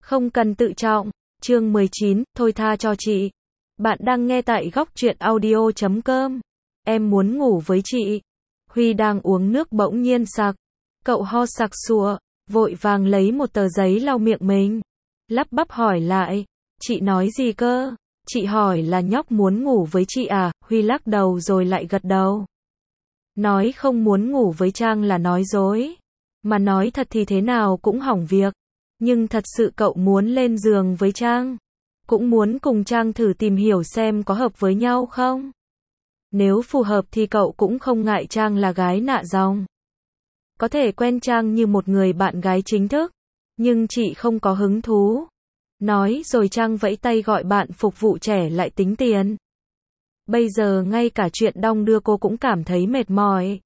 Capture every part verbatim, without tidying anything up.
Không cần tự trọng. Chương mười chín, thôi tha cho chị. Bạn đang nghe tại góc truyện audio chấm com. Em muốn ngủ với chị. Huy đang uống nước bỗng nhiên sặc. Cậu ho sặc sụa, vội vàng lấy một tờ giấy lau miệng mình. Lắp bắp hỏi lại, chị nói gì cơ? Chị hỏi là nhóc muốn ngủ với chị à? Huy lắc đầu rồi lại gật đầu. Nói không muốn ngủ với Trang là nói dối. Mà nói thật thì thế nào cũng hỏng việc. Nhưng thật sự cậu muốn lên giường với Trang. Cũng muốn cùng Trang thử tìm hiểu xem có hợp với nhau không. Nếu phù hợp thì cậu cũng không ngại Trang là gái nạ dòng. Có thể quen Trang như một người bạn gái chính thức. Nhưng chị không có hứng thú. Nói rồi Trang vẫy tay gọi bạn phục vụ trẻ lại tính tiền. Bây giờ ngay cả chuyện đong đưa cô cũng cảm thấy mệt mỏi.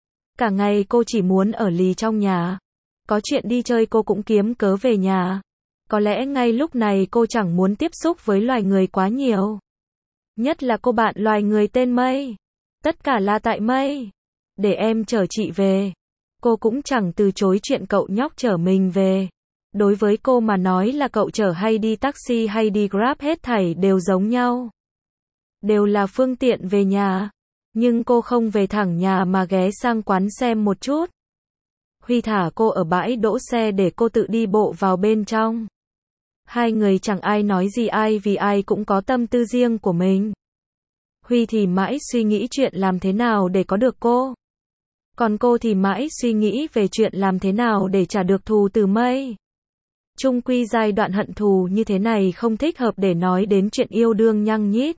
Cả ngày cô chỉ muốn ở lì trong nhà. Có chuyện đi chơi cô cũng kiếm cớ về nhà. Có lẽ ngay lúc này cô chẳng muốn tiếp xúc với loài người quá nhiều. Nhất là cô bạn loài người tên Mây. Tất cả là tại Mây. Để em chở chị về. Cô cũng chẳng từ chối chuyện cậu nhóc chở mình về. Đối với cô mà nói là cậu chở hay đi taxi hay đi Grab hết thảy đều giống nhau. Đều là phương tiện về nhà. Nhưng cô không về thẳng nhà mà ghé sang quán xem một chút. Huy thả cô ở bãi đỗ xe để cô tự đi bộ vào bên trong. Hai người chẳng ai nói gì ai vì ai cũng có tâm tư riêng của mình. Huy thì mãi suy nghĩ chuyện làm thế nào để có được cô. Còn cô thì mãi suy nghĩ về chuyện làm thế nào để trả được thù từ Mây. Chung quy giai đoạn hận thù như thế này không thích hợp để nói đến chuyện yêu đương nhăng nhít.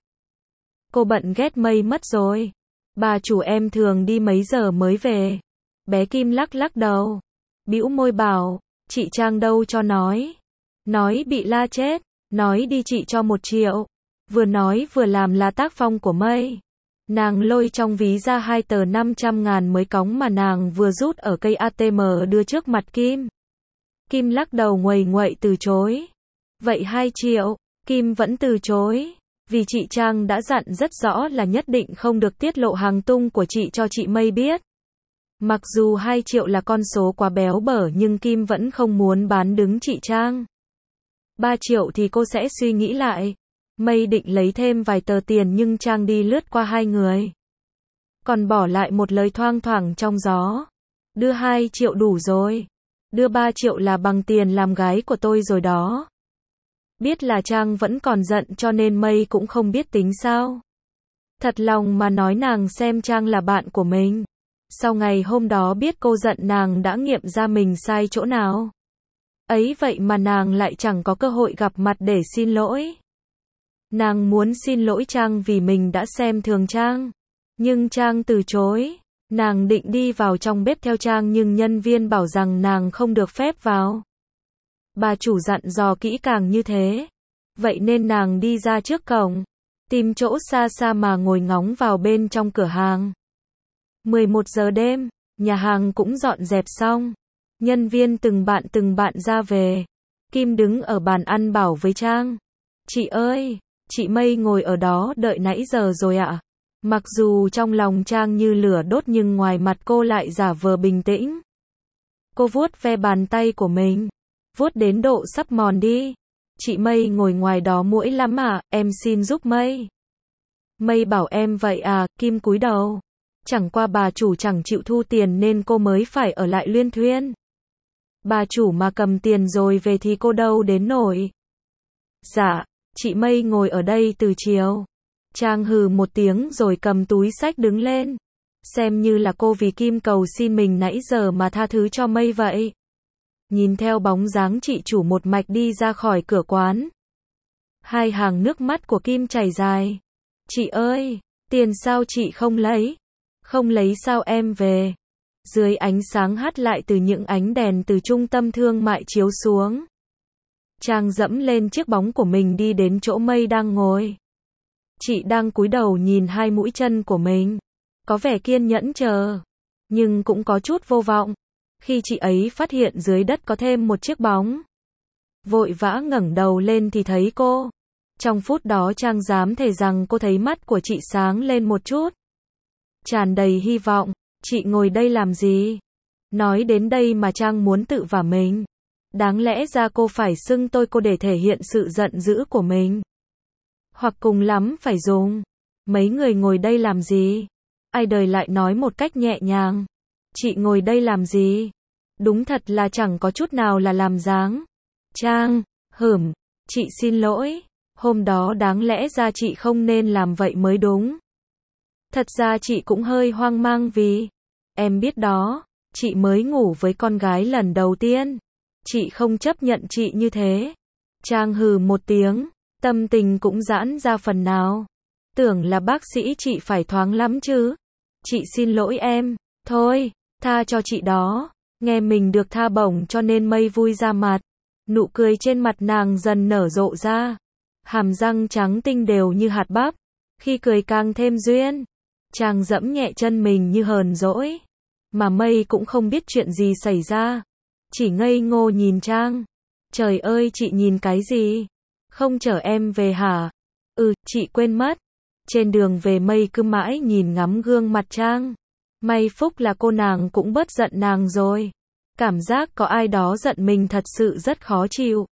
Cô bận ghét Mây mất rồi. Bà chủ em thường đi mấy giờ mới về? Bé Kim lắc lắc đầu. Bĩu môi bảo, chị Trang đâu cho nói. Nói bị la chết. Nói đi chị cho một triệu. Vừa nói vừa làm là tác phong của Mây. Nàng lôi trong ví ra hai tờ năm trăm ngàn mới cóng mà nàng vừa rút ở cây a tê em đưa trước mặt Kim. Kim lắc đầu nguầy nguậy từ chối. Vậy hai triệu. Kim vẫn từ chối. Vì chị Trang đã dặn rất rõ là nhất định không được tiết lộ hàng tung của chị cho chị Mây biết. Mặc dù hai triệu là con số quá béo bở nhưng Kim vẫn không muốn bán đứng chị Trang. ba triệu thì cô sẽ suy nghĩ lại. Mây định lấy thêm vài tờ tiền nhưng Trang đi lướt qua hai người. Còn bỏ lại một lời thoang thoảng trong gió. Đưa hai triệu đủ rồi. Đưa ba triệu là bằng tiền làm gái của tôi rồi đó. Biết là Trang vẫn còn giận cho nên Mây cũng không biết tính sao. Thật lòng mà nói nàng xem Trang là bạn của mình. Sau ngày hôm đó biết cô giận nàng đã nghiệm ra mình sai chỗ nào. Ấy vậy mà nàng lại chẳng có cơ hội gặp mặt để xin lỗi. Nàng muốn xin lỗi Trang vì mình đã xem thường Trang. Nhưng Trang từ chối. Nàng định đi vào trong bếp theo Trang nhưng nhân viên bảo rằng nàng không được phép vào. Bà chủ dặn dò kỹ càng như thế. Vậy nên nàng đi ra trước cổng. Tìm chỗ xa xa mà ngồi ngóng vào bên trong cửa hàng. mười một giờ đêm, nhà hàng cũng dọn dẹp xong. Nhân viên từng bạn từng bạn ra về. Kim đứng ở bàn ăn bảo với Trang. Chị ơi, chị Mây ngồi ở đó đợi nãy giờ rồi ạ. Mặc dù trong lòng Trang như lửa đốt nhưng ngoài mặt cô lại giả vờ bình tĩnh. Cô vuốt ve bàn tay của mình. Vuốt đến độ sắp mòn đi. Chị Mây ngồi ngoài đó muỗi lắm à, em xin giúp Mây. Mây bảo em vậy à, Kim cúi đầu. Chẳng qua bà chủ chẳng chịu thu tiền nên cô mới phải ở lại luyên thuyên. Bà chủ mà cầm tiền rồi về thì cô đâu đến nổi. Dạ, chị Mây ngồi ở đây từ chiều. Trang hừ một tiếng rồi cầm túi xách đứng lên. Xem như là cô vì Kim cầu xin mình nãy giờ mà tha thứ cho Mây vậy. Nhìn theo bóng dáng chị chủ một mạch đi ra khỏi cửa quán. Hai hàng nước mắt của Kim chảy dài. Chị ơi, tiền sao chị không lấy? Không lấy sao em về? Dưới ánh sáng hắt lại từ những ánh đèn từ trung tâm thương mại chiếu xuống. Trang dẫm lên chiếc bóng của mình đi đến chỗ Mây đang ngồi. Chị đang cúi đầu nhìn hai mũi chân của mình. Có vẻ kiên nhẫn chờ. Nhưng cũng có chút vô vọng. Khi chị ấy phát hiện dưới đất có thêm một chiếc bóng. Vội vã ngẩng đầu lên thì thấy cô. Trong phút đó Trang dám thề rằng cô thấy mắt của chị sáng lên một chút. Tràn đầy hy vọng. Chị ngồi đây làm gì? Nói đến đây mà Trang muốn tự vả mình. Đáng lẽ ra cô phải xưng tôi cô để thể hiện sự giận dữ của mình. Hoặc cùng lắm phải dùng. Mấy người ngồi đây làm gì? Ai đời lại nói một cách nhẹ nhàng. Chị ngồi đây làm gì? Đúng thật là chẳng có chút nào là làm dáng. Trang, hửm, chị xin lỗi. Hôm đó đáng lẽ ra chị không nên làm vậy mới đúng. Thật ra chị cũng hơi hoang mang vì, em biết đó, chị mới ngủ với con gái lần đầu tiên. Chị không chấp nhận chị như thế. Trang hừ một tiếng, tâm tình cũng giãn ra phần nào. Tưởng là bác sĩ chị phải thoáng lắm chứ. Chị xin lỗi em, thôi, tha cho chị đó. Nghe mình được tha bổng cho nên mây vui ra mặt. Nụ cười trên mặt nàng dần nở rộ ra. Hàm răng trắng tinh đều như hạt bắp. Khi cười càng thêm duyên. Trang dẫm nhẹ chân mình như hờn dỗi. Mà mây cũng không biết chuyện gì xảy ra. Chỉ ngây ngô nhìn Trang. Trời ơi, chị nhìn cái gì? Không chở em về hả? Ừ, chị quên mất. Trên đường về mây cứ mãi nhìn ngắm gương mặt Trang. May phúc là cô nàng cũng bớt giận nàng rồi. Cảm giác có ai đó giận mình thật sự rất khó chịu.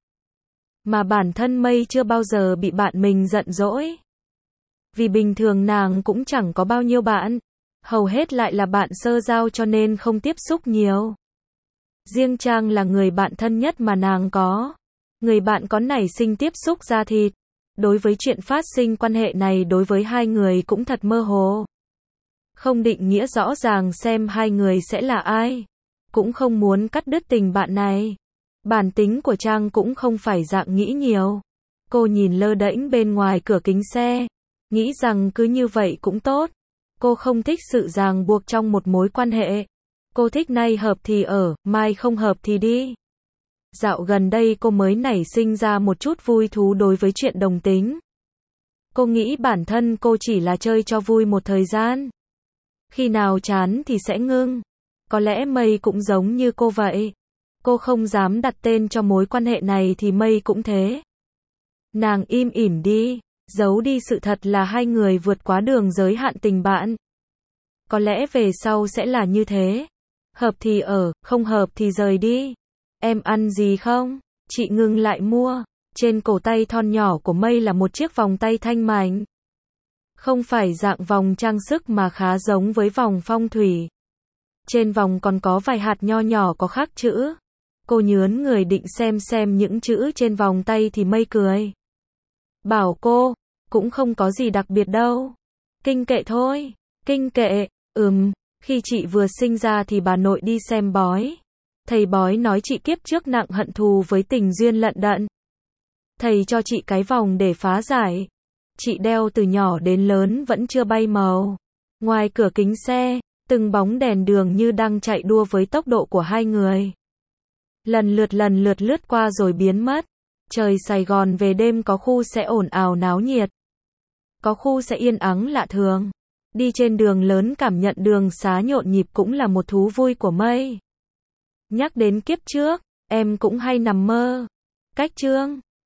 Mà bản thân mây chưa bao giờ bị bạn mình giận dỗi. Vì bình thường nàng cũng chẳng có bao nhiêu bạn. Hầu hết lại là bạn sơ giao cho nên không tiếp xúc nhiều. Riêng Trang là người bạn thân nhất mà nàng có. Người bạn có nảy sinh tiếp xúc da thịt. Đối với chuyện phát sinh quan hệ này đối với hai người cũng thật mơ hồ. Không định nghĩa rõ ràng xem hai người sẽ là ai. Cũng không muốn cắt đứt tình bạn này. Bản tính của Trang cũng không phải dạng nghĩ nhiều. Cô nhìn lơ đễnh bên ngoài cửa kính xe. Nghĩ rằng cứ như vậy cũng tốt. Cô không thích sự ràng buộc trong một mối quan hệ. Cô thích nay hợp thì ở, mai không hợp thì đi. Dạo gần đây cô mới nảy sinh ra một chút vui thú đối với chuyện đồng tính. Cô nghĩ bản thân cô chỉ là chơi cho vui một thời gian. Khi nào chán thì sẽ ngưng. Có lẽ Mây cũng giống như cô vậy. Cô không dám đặt tên cho mối quan hệ này thì Mây cũng thế. Nàng im ỉm đi, giấu đi sự thật là hai người vượt quá đường giới hạn tình bạn. Có lẽ về sau sẽ là như thế. Hợp thì ở, không hợp thì rời đi. Em ăn gì không? Chị ngừng lại mua. Trên cổ tay thon nhỏ của Mây là một chiếc vòng tay thanh mảnh. Không phải dạng vòng trang sức mà khá giống với vòng phong thủy. Trên vòng còn có vài hạt nho nhỏ có khắc chữ. Cô nhớn người định xem xem những chữ trên vòng tay thì Mây cười. Bảo cô, cũng không có gì đặc biệt đâu. Kinh kệ thôi. Kinh kệ, ừm, khi chị vừa sinh ra thì bà nội đi xem bói. Thầy bói nói chị kiếp trước nặng hận thù với tình duyên lận đận. Thầy cho chị cái vòng để phá giải. Chị đeo từ nhỏ đến lớn vẫn chưa bay màu. Ngoài cửa kính xe, từng bóng đèn đường như đang chạy đua với tốc độ của hai người. Lần lượt lần lượt lướt qua rồi biến mất. Trời Sài Gòn về đêm có khu sẽ ồn ào náo nhiệt. Có khu sẽ yên ắng lạ thường. Đi trên đường lớn cảm nhận đường xá nhộn nhịp cũng là một thú vui của Mây. Nhắc đến kiếp trước, em cũng hay nằm mơ. Cách chương